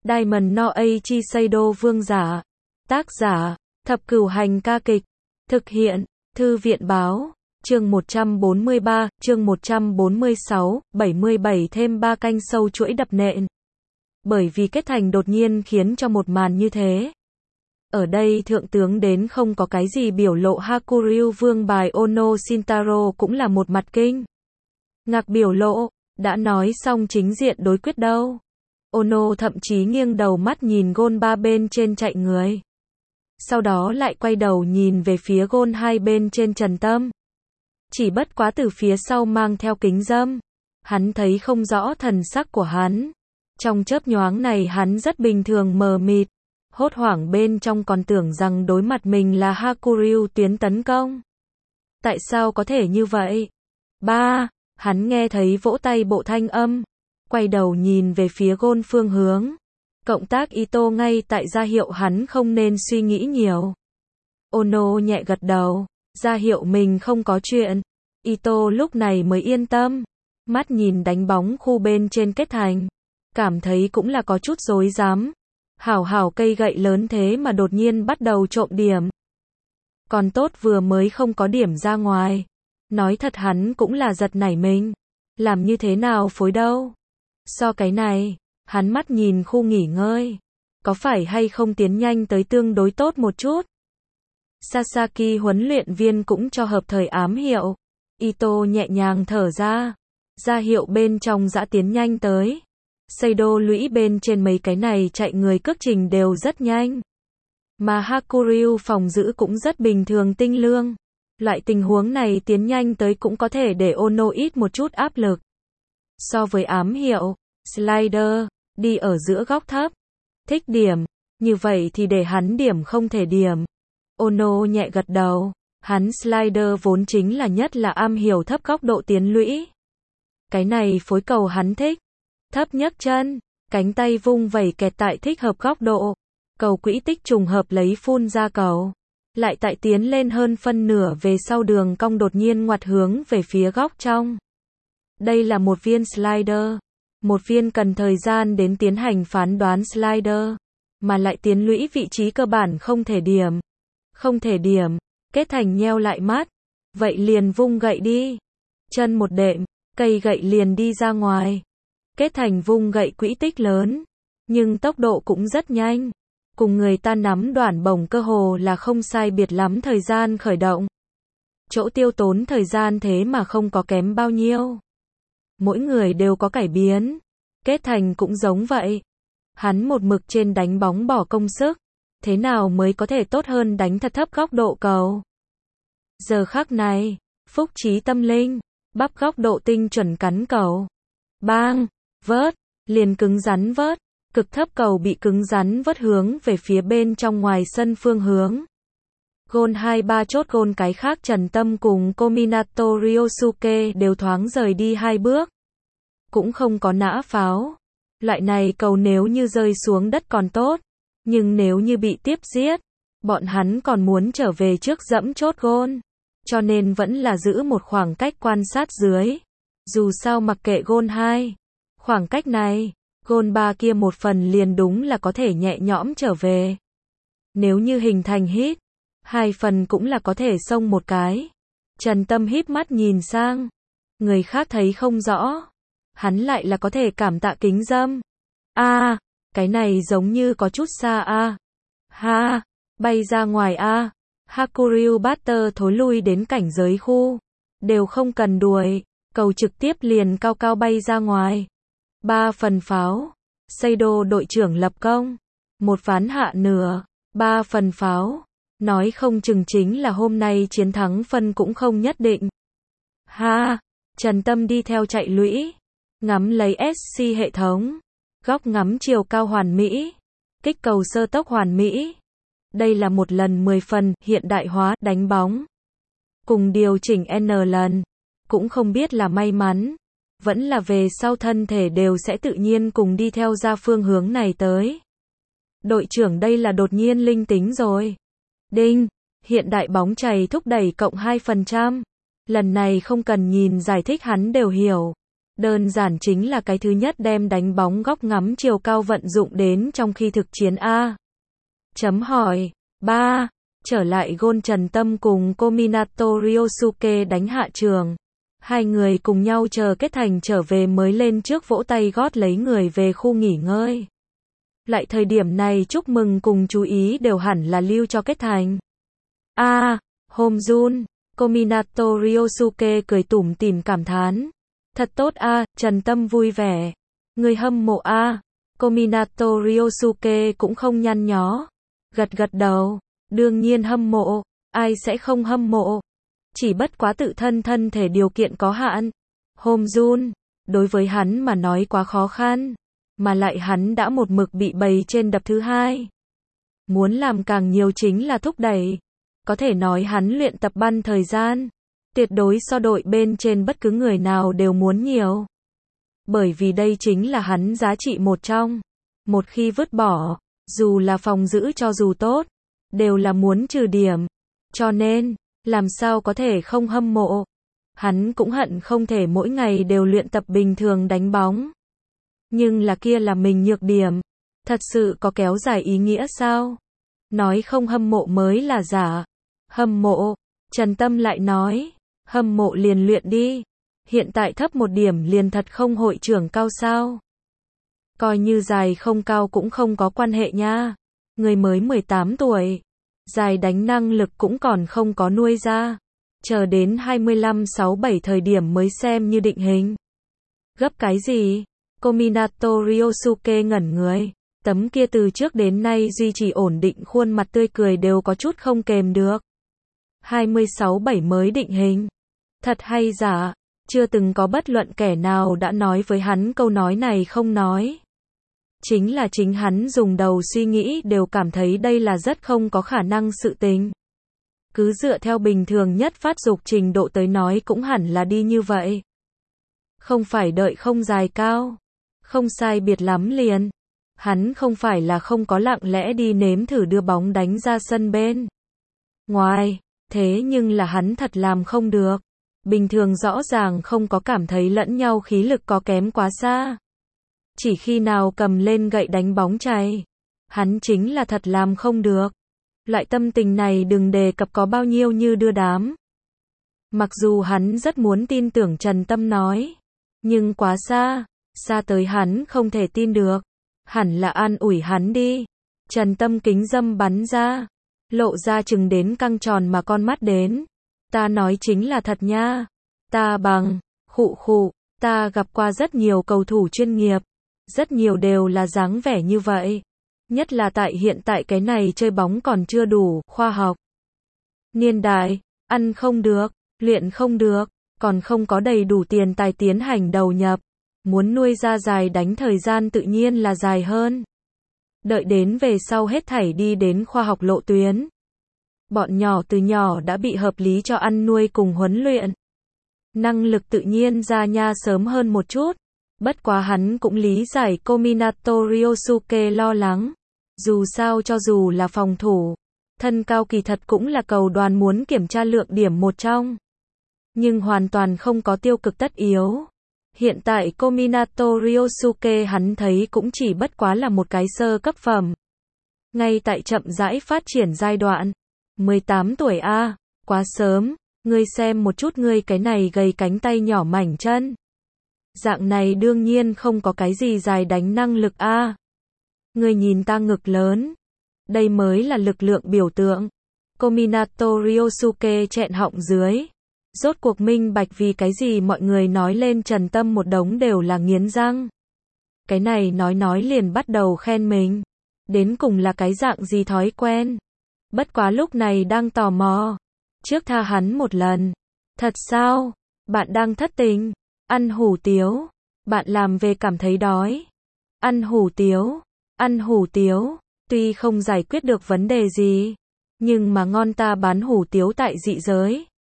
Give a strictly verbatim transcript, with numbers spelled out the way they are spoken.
Diamond no Aichi Seido vương giả. Tác giả, Thập Cửu Hành ca kịch. Thực hiện, Thư viện báo. Chương một trăm bốn mươi ba, chương một trăm bốn mươi sáu, bảy mươi bảy thêm ba canh sâu chuỗi đập nện. Bởi vì kết thành đột nhiên khiến cho một màn như thế. Ở đây thượng tướng đến không có cái gì biểu lộ Hakuryu vương bài Ono Shintaro cũng là một mặt kinh ngạc biểu lộ, đã nói xong chính diện đối quyết đâu. Ono thậm chí nghiêng đầu mắt nhìn gôn ba bên trên chạy người. Sau đó lại quay đầu nhìn về phía gôn hai bên trên Trần Tâm. Chỉ bất quá từ phía sau mang theo kính dâm. Hắn thấy không rõ thần sắc của hắn. Trong chớp nhoáng này hắn rất bình thường mờ mịt. Hốt hoảng bên trong còn tưởng rằng đối mặt mình là Hakuryu tuyến tấn công. Tại sao có thể như vậy? Ba, hắn nghe thấy vỗ tay bộ thanh âm. Quay đầu nhìn về phía gôn phương hướng. Cộng tác Ito ngay tại ra hiệu hắn không nên suy nghĩ nhiều. Ono nhẹ gật đầu, ra hiệu mình không có chuyện. Ito lúc này mới yên tâm. Mắt nhìn đánh bóng khu bên trên kết thành. Cảm thấy cũng là có chút rối rắm. Hảo hảo cây gậy lớn thế mà đột nhiên bắt đầu trộm điểm. Còn tốt vừa mới không có điểm ra ngoài. Nói thật hắn cũng là giật nảy mình. Làm như thế nào phối đâu. So cái này, hắn mắt nhìn khu nghỉ ngơi. Có phải hay không tiến nhanh tới tương đối tốt một chút. Sasaki huấn luyện viên cũng cho hợp thời ám hiệu. Ito nhẹ nhàng thở ra. Ra hiệu bên trong dã tiến nhanh tới. Seido lũy bên trên mấy cái này chạy người cước trình đều rất nhanh. Mà Hakuryu phòng giữ cũng rất bình thường tinh lương. Loại tình huống này tiến nhanh tới cũng có thể để Ono ít một chút áp lực. So với ám hiệu, slider, đi ở giữa góc thấp. Thích điểm, như vậy thì để hắn điểm không thể điểm. Ono nhẹ gật đầu, hắn slider vốn chính là nhất là am hiểu thấp góc độ tiến lũy. Cái này phối cầu hắn thích. Thấp nhấc chân, cánh tay vung vẩy kẹt tại thích hợp góc độ. Cầu quỹ tích trùng hợp lấy phun ra cầu. Lại tại tiến lên hơn phân nửa về sau đường cong đột nhiên ngoặt hướng về phía góc trong. Đây là một viên slider. Một viên cần thời gian đến tiến hành phán đoán slider. Mà lại tiến lũy vị trí cơ bản không thể điểm. Không thể điểm, kết thành nheo lại mắt. Vậy liền vung gậy đi. Chân một đệm, cây gậy liền đi ra ngoài. Kết thành vung gậy quỹ tích lớn. Nhưng tốc độ cũng rất nhanh. Cùng người ta nắm đoản bổng cơ hồ là không sai biệt lắm thời gian khởi động. Chỗ tiêu tốn thời gian thế mà không có kém bao nhiêu. Mỗi người đều có cải biến. Kết thành cũng giống vậy. Hắn một mực trên đánh bóng bỏ công sức. Thế nào mới có thể tốt hơn đánh thật thấp góc độ cầu. Giờ khắc này, phúc trí tâm linh, bắp góc độ tinh chuẩn cắn cầu. Bang, vớt, liền cứng rắn vớt. Cực thấp cầu bị cứng rắn vớt hướng về phía bên trong ngoài sân phương hướng. Gôn hai ba chốt gôn cái khác Trần Tâm cùng Kominato Ryosuke đều thoáng rời đi hai bước. Cũng không có nã pháo. Loại này cầu nếu như rơi xuống đất còn tốt. Nhưng nếu như bị tiếp giết, bọn hắn còn muốn trở về trước dẫm chốt gôn. Cho nên vẫn là giữ một khoảng cách quan sát dưới. Dù sao mặc kệ gôn hai. Khoảng cách này. Gôn ba kia một phần liền đúng là có thể nhẹ nhõm trở về. Nếu như hình thành hit, hai phần cũng là có thể xông một cái. Trần Tâm híp mắt nhìn sang. Người khác thấy không rõ. Hắn lại là có thể cảm tạ kính dâm. A, à, cái này giống như có chút xa a. À. Ha, bay ra ngoài a. À. Hakuryu Butter thối lui đến cảnh giới khu. Đều không cần đuổi, cầu trực tiếp liền cao cao bay ra ngoài. Ba phần pháo. Seido đội trưởng lập công. Một ván hạ nửa. Ba phần pháo. Nói không chừng chính là hôm nay chiến thắng phân cũng không nhất định. Ha. Trần Tâm đi theo chạy lũy. Ngắm lấy ét xê hệ thống. Góc ngắm chiều cao hoàn mỹ. Kích cầu sơ tốc hoàn mỹ. Đây là một lần mười phần hiện đại hóa đánh bóng. Cùng điều chỉnh N lần. Cũng không biết là may mắn. Vẫn là về sau thân thể đều sẽ tự nhiên cùng đi theo ra phương hướng này tới. Đội trưởng đây là đột nhiên linh tính rồi. Đinh, hiện đại bóng chày thúc đẩy cộng hai phần trăm. Lần này không cần nhìn giải thích hắn đều hiểu. Đơn giản chính là cái thứ nhất đem đánh bóng góc ngắm chiều cao vận dụng đến trong khi thực chiến A. Chấm hỏi. ba. Trở lại gôn Trần Tâm cùng Kominato Ryosuke đánh hạ trường. Hai người cùng nhau chờ kết thành trở về mới lên trước vỗ tay gót lấy người về khu nghỉ ngơi. Lại thời điểm này chúc mừng cùng chú ý đều hẳn là lưu cho kết thành. A. À, Homjun, Kominato Ryosuke cười tủm tỉm cảm thán. Thật tốt a, à, Trần Tâm vui vẻ. Người hâm mộ a. À. Kominato Ryosuke cũng không nhăn nhó. Gật gật đầu. Đương nhiên hâm mộ. Ai sẽ không hâm mộ. Chỉ bất quá tự thân thân thể điều kiện có hạn. Homjun, đối với hắn mà nói quá khó khăn. Mà lại hắn đã một mực bị bày trên đập thứ hai. Muốn làm càng nhiều chính là thúc đẩy. Có thể nói hắn luyện tập ban thời gian. Tuyệt đối so đội bên trên bất cứ người nào đều muốn nhiều. Bởi vì đây chính là hắn giá trị một trong. Một khi vứt bỏ, dù là phòng giữ cho dù tốt, đều là muốn trừ điểm. Cho nên, làm sao có thể không hâm mộ. Hắn cũng hận không thể mỗi ngày đều luyện tập bình thường đánh bóng. Nhưng là kia là mình nhược điểm. Thật sự có kéo dài ý nghĩa sao? Nói không hâm mộ mới là giả. Hâm mộ. Trần Tâm lại nói. Hâm mộ liền luyện đi. Hiện tại thấp một điểm liền thật không hội trưởng cao sao. Coi như dài không cao cũng không có quan hệ nha. Người mới mười tám tuổi. Dài đánh năng lực cũng còn không có nuôi ra. Chờ đến hai mươi lăm sáu bảy thời điểm mới xem như định hình. Gấp cái gì? Kominato Ryosuke ngẩn người. Tấm kia từ trước đến nay duy trì ổn định khuôn mặt tươi cười đều có chút không kềm được. hai mươi sáu bảy mới định hình. Thật hay giả? Chưa từng có bất luận kẻ nào đã nói với hắn câu nói này không nói. Chính là chính hắn dùng đầu suy nghĩ đều cảm thấy đây là rất không có khả năng sự tình. Cứ dựa theo bình thường nhất phát dục trình độ tới nói cũng hẳn là đi như vậy. Không phải đợi không dài cao. Không sai biệt lắm liền. Hắn không phải là không có lặng lẽ đi nếm thử đưa bóng đánh ra sân bên ngoài. Thế nhưng là hắn thật làm không được. Bình thường rõ ràng không có cảm thấy lẫn nhau khí lực có kém quá xa. Chỉ khi nào cầm lên gậy đánh bóng chay, hắn chính là thật làm không được. Loại tâm tình này đừng đề cập có bao nhiêu như đưa đám. Mặc dù hắn rất muốn tin tưởng Trần Tâm nói, nhưng quá xa, xa tới hắn không thể tin được. Hẳn là an ủi hắn đi. Trần Tâm kính dâm bắn ra, lộ ra chừng đến căng tròn mà con mắt đến. Ta nói chính là thật nha. Ta bằng, khụ khụ, ta gặp qua rất nhiều cầu thủ chuyên nghiệp. Rất nhiều đều là dáng vẻ như vậy. Nhất là tại hiện tại cái này chơi bóng còn chưa đủ khoa học. Niên đại, ăn không được, luyện không được, còn không có đầy đủ tiền tài tiến hành đầu nhập. Muốn nuôi ra dài đánh thời gian tự nhiên là dài hơn. Đợi đến về sau hết thảy đi đến khoa học lộ tuyến. Bọn nhỏ từ nhỏ đã bị hợp lý cho ăn nuôi cùng huấn luyện. Năng lực tự nhiên ra nha sớm hơn một chút. Bất quá hắn cũng lý giải Kominato Ryosuke lo lắng. Dù sao cho dù là phòng thủ, thân cao kỳ thật cũng là cầu đoàn muốn kiểm tra lượng điểm một trong. Nhưng hoàn toàn không có tiêu cực tất yếu. Hiện tại Kominato Ryosuke hắn thấy cũng chỉ bất quá là một cái sơ cấp phẩm. Ngay tại chậm rãi phát triển giai đoạn. mười tám tuổi a, à, quá sớm, ngươi xem một chút ngươi cái này gầy cánh tay nhỏ mảnh chân. Dạng này đương nhiên không có cái gì dài đánh năng lực a. À. Ngươi nhìn ta ngực lớn. Đây mới là lực lượng biểu tượng. Kominato Ryosuke chẹn họng dưới. Rốt cuộc minh bạch vì cái gì mọi người nói lên Trần Tâm một đống đều là nghiến răng. Cái này nói nói liền bắt đầu khen mình. Đến cùng là cái dạng gì thói quen. Bất quá lúc này đang tò mò. Trước tha hắn một lần. Thật sao? Bạn đang thất tình. Ăn hủ tiếu. Bạn làm về cảm thấy đói. Ăn hủ tiếu. Ăn hủ tiếu. Tuy không giải quyết được vấn đề gì. Nhưng mà ngon ta bán hủ tiếu tại dị giới.